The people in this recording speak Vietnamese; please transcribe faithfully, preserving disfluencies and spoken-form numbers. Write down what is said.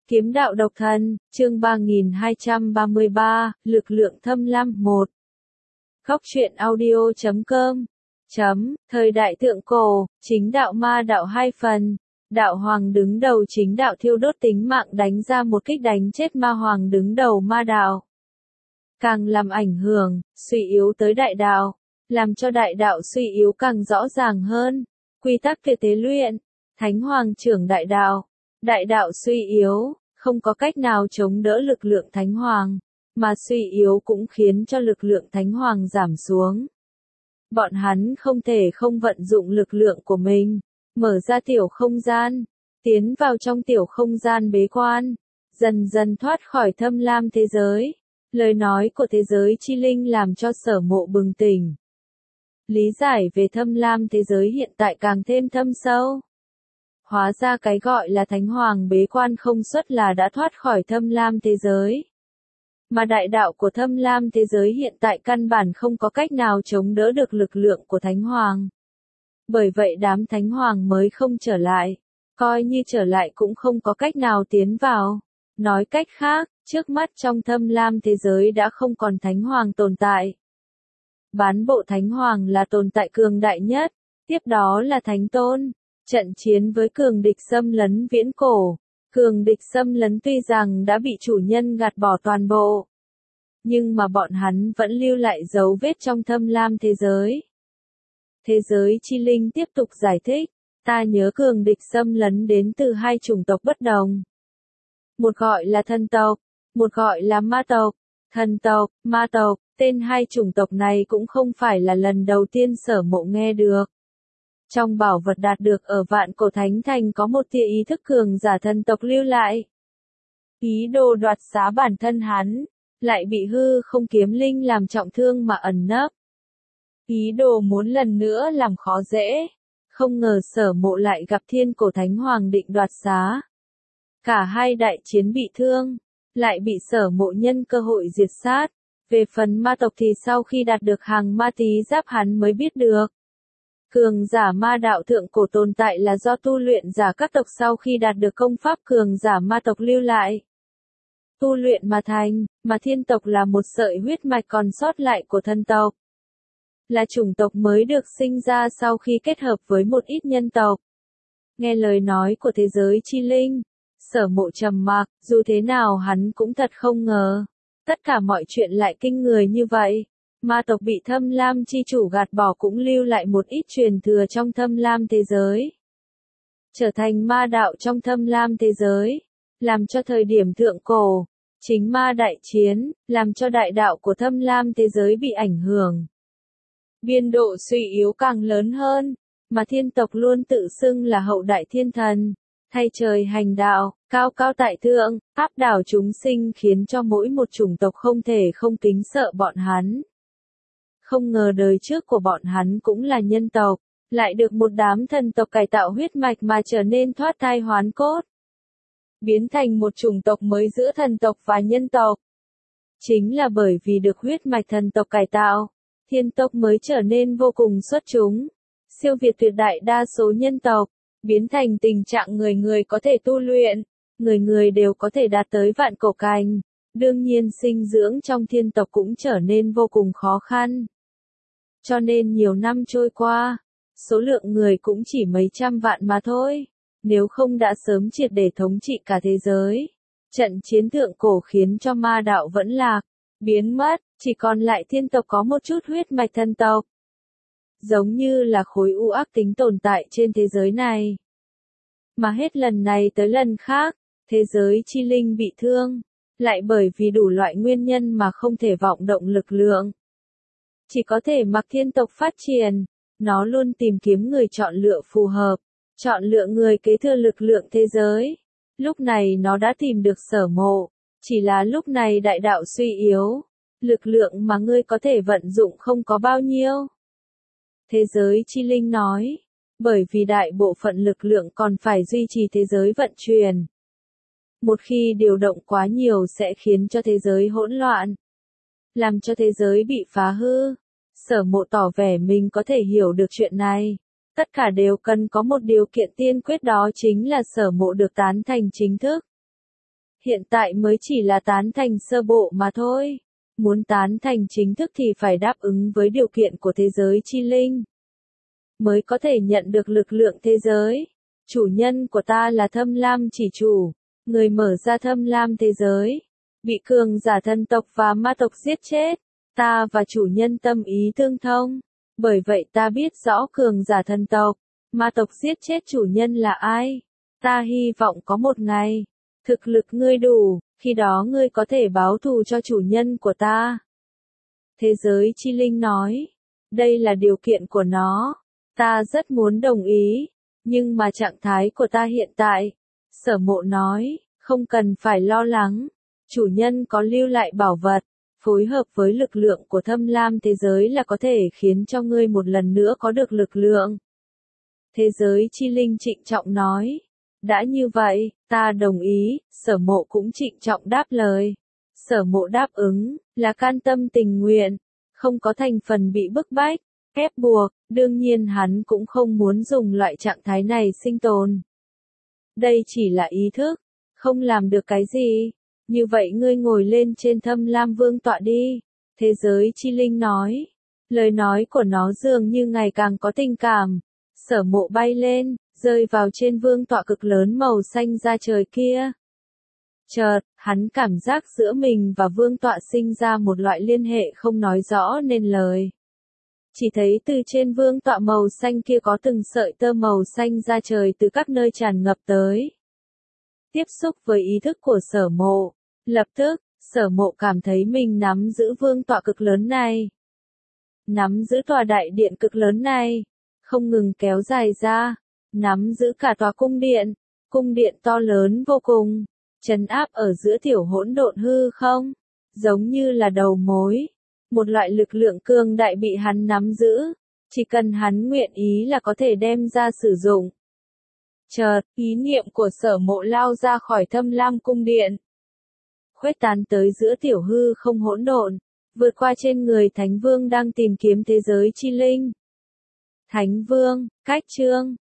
Kiếm đạo độc thân, chương ba nghìn hai trăm ba mươi ba, lực lượng thâm lam một. Góc truyện audio chấm com. Chấm, thời đại thượng cổ, chính đạo ma đạo hai phần. Đạo hoàng đứng đầu chính đạo thiêu đốt tính mạng đánh ra một kích đánh chết ma hoàng đứng đầu ma đạo. Càng làm ảnh hưởng, suy yếu tới đại đạo, làm cho đại đạo suy yếu càng rõ ràng hơn. Quy tắc về tế luyện, thánh hoàng trưởng đại đạo. Đại đạo suy yếu, không có cách nào chống đỡ lực lượng thánh hoàng, mà suy yếu cũng khiến cho lực lượng thánh hoàng giảm xuống. Bọn hắn không thể không vận dụng lực lượng của mình, mở ra tiểu không gian, tiến vào trong tiểu không gian bế quan, dần dần thoát khỏi thâm lam thế giới. Lời nói của thế giới chi linh làm cho Sở Mộ bừng tỉnh. Lý giải về thâm lam thế giới hiện tại càng thêm thâm sâu. Hóa ra cái gọi là thánh hoàng bế quan không xuất là đã thoát khỏi thâm lam thế giới. Mà đại đạo của thâm lam thế giới hiện tại căn bản không có cách nào chống đỡ được lực lượng của thánh hoàng. Bởi vậy đám thánh hoàng mới không trở lại. Coi như trở lại cũng không có cách nào tiến vào. Nói cách khác, trước mắt trong thâm lam thế giới đã không còn thánh hoàng tồn tại. Bán bộ thánh hoàng là tồn tại cường đại nhất, tiếp đó là thánh tôn. Trận chiến với cường địch xâm lấn viễn cổ, cường địch xâm lấn tuy rằng đã bị chủ nhân gạt bỏ toàn bộ, nhưng mà bọn hắn vẫn lưu lại dấu vết trong thâm lam thế giới. Thế giới chi linh tiếp tục giải thích, ta nhớ cường địch xâm lấn đến từ hai chủng tộc bất đồng. Một gọi là thần tộc, một gọi là ma tộc. Thần tộc, ma tộc, tên hai chủng tộc này cũng không phải là lần đầu tiên Sở Mộ nghe được. Trong bảo vật đạt được ở Vạn Cổ Thánh Thành có một tia ý thức cường giả thần tộc lưu lại. Ý đồ đoạt xá bản thân hắn, lại bị hư không kiếm linh làm trọng thương mà ẩn nấp. Ý đồ muốn lần nữa làm khó dễ, không ngờ Sở Mộ lại gặp Thiên Cổ Thánh Hoàng định đoạt xá. Cả hai đại chiến bị thương, lại bị Sở Mộ nhân cơ hội diệt sát. Về phần ma tộc thì sau khi đạt được hàng ma tí giáp hắn mới biết được. Cường giả ma đạo thượng cổ tồn tại là do tu luyện giả các tộc sau khi đạt được công pháp cường giả ma tộc lưu lại. Tu luyện mà thành, mà thiên tộc là một sợi huyết mạch còn sót lại của thần tộc. Là chủng tộc mới được sinh ra sau khi kết hợp với một ít nhân tộc. Nghe lời nói của thế giới chi linh, Sở Mộ trầm mặc, dù thế nào hắn cũng thật không ngờ. Tất cả mọi chuyện lại kinh người như vậy. Ma tộc bị thâm lam chi chủ gạt bỏ cũng lưu lại một ít truyền thừa trong thâm lam thế giới. Trở thành ma đạo trong thâm lam thế giới. Làm cho thời điểm thượng cổ, chính ma đại chiến, làm cho đại đạo của thâm lam thế giới bị ảnh hưởng. Biên độ suy yếu càng lớn hơn, mà thiên tộc luôn tự xưng là hậu đại thiên thần. Thay trời hành đạo, cao cao tại thượng, áp đảo chúng sinh khiến cho mỗi một chủng tộc không thể không kính sợ bọn hắn. Không ngờ đời trước của bọn hắn cũng là nhân tộc, lại được một đám thần tộc cải tạo huyết mạch mà trở nên thoát thai hoán cốt. Biến thành một chủng tộc mới giữa thần tộc và nhân tộc. Chính là bởi vì được huyết mạch thần tộc cải tạo, thiên tộc mới trở nên vô cùng xuất chúng, siêu việt tuyệt đại đa số nhân tộc, biến thành tình trạng người người có thể tu luyện, người người đều có thể đạt tới vạn cổ cảnh. Đương nhiên sinh dưỡng trong thiên tộc cũng trở nên vô cùng khó khăn. Cho nên nhiều năm trôi qua, số lượng người cũng chỉ mấy trăm vạn mà thôi, nếu không đã sớm triệt để thống trị cả thế giới. Trận chiến thượng cổ khiến cho ma đạo vẫn lạc, biến mất, chỉ còn lại thiên tộc có một chút huyết mạch thần tộc. Giống như là khối u ác tính tồn tại trên thế giới này. Mà hết lần này tới lần khác, thế giới chi linh bị thương, lại bởi vì đủ loại nguyên nhân mà không thể vọng động lực lượng. Chỉ có thể mặc thiên tộc phát triển, nó luôn tìm kiếm người chọn lựa phù hợp, chọn lựa người kế thừa lực lượng thế giới. Lúc này nó đã tìm được Sở Mộ, chỉ là lúc này đại đạo suy yếu, lực lượng mà ngươi có thể vận dụng không có bao nhiêu. Thế giới chi linh nói, bởi vì đại bộ phận lực lượng còn phải duy trì thế giới vận chuyển. Một khi điều động quá nhiều sẽ khiến cho thế giới hỗn loạn, làm cho thế giới bị phá hư. Sở Mộ tỏ vẻ mình có thể hiểu được chuyện này. Tất cả đều cần có một điều kiện tiên quyết, đó chính là Sở Mộ được tán thành chính thức. Hiện tại mới chỉ là tán thành sơ bộ mà thôi. Muốn tán thành chính thức thì phải đáp ứng với điều kiện của thế giới chi linh, mới có thể nhận được lực lượng thế giới. Chủ nhân của ta là Thâm Lam chỉ chủ, người mở ra Thâm Lam thế giới, bị cường giả thần tộc và ma tộc giết chết. Ta và chủ nhân tâm ý tương thông, bởi vậy ta biết rõ cường giả thần tộc, ma tộc giết chết chủ nhân là ai. Ta hy vọng có một ngày, thực lực ngươi đủ, khi đó ngươi có thể báo thù cho chủ nhân của ta. Thế giới chi linh nói, đây là điều kiện của nó. Ta rất muốn đồng ý, nhưng mà trạng thái của ta hiện tại. Sở Mộ nói, không cần phải lo lắng. Chủ nhân có lưu lại bảo vật, phối hợp với lực lượng của Thâm Lam thế giới là có thể khiến cho ngươi một lần nữa có được lực lượng. Thế giới chi linh trịnh trọng nói, đã như vậy, ta đồng ý. Sở Mộ cũng trịnh trọng đáp lời. Sở Mộ đáp ứng, là can tâm tình nguyện, không có thành phần bị bức bách, ép buộc, đương nhiên hắn cũng không muốn dùng loại trạng thái này sinh tồn. Đây chỉ là ý thức, không làm được cái gì. Như vậy ngươi ngồi lên trên Thâm Lam vương tọa đi. Thế giới chi linh nói. Lời nói của nó dường như ngày càng có tình cảm. Sở Mộ bay lên, rơi vào trên vương tọa cực lớn màu xanh da trời kia. Chợt, hắn cảm giác giữa mình và vương tọa sinh ra một loại liên hệ không nói rõ nên lời. Chỉ thấy từ trên vương tọa màu xanh kia có từng sợi tơ màu xanh da trời từ các nơi tràn ngập tới. Tiếp xúc với ý thức của Sở Mộ, lập tức, Sở Mộ cảm thấy mình nắm giữ vương tọa cực lớn này. Nắm giữ tòa đại điện cực lớn này, không ngừng kéo dài ra, nắm giữ cả tòa cung điện, cung điện to lớn vô cùng, trấn áp ở giữa tiểu hỗn độn hư không, giống như là đầu mối. Một loại lực lượng cường đại bị hắn nắm giữ, chỉ cần hắn nguyện ý là có thể đem ra sử dụng. Chợt, ý niệm của Sở Mộ lao ra khỏi Thâm Lam cung điện, khuếch tán tới giữa tiểu hư không hỗn độn, vượt qua trên người Thánh Vương đang tìm kiếm thế giới chi linh. Thánh Vương, cách chương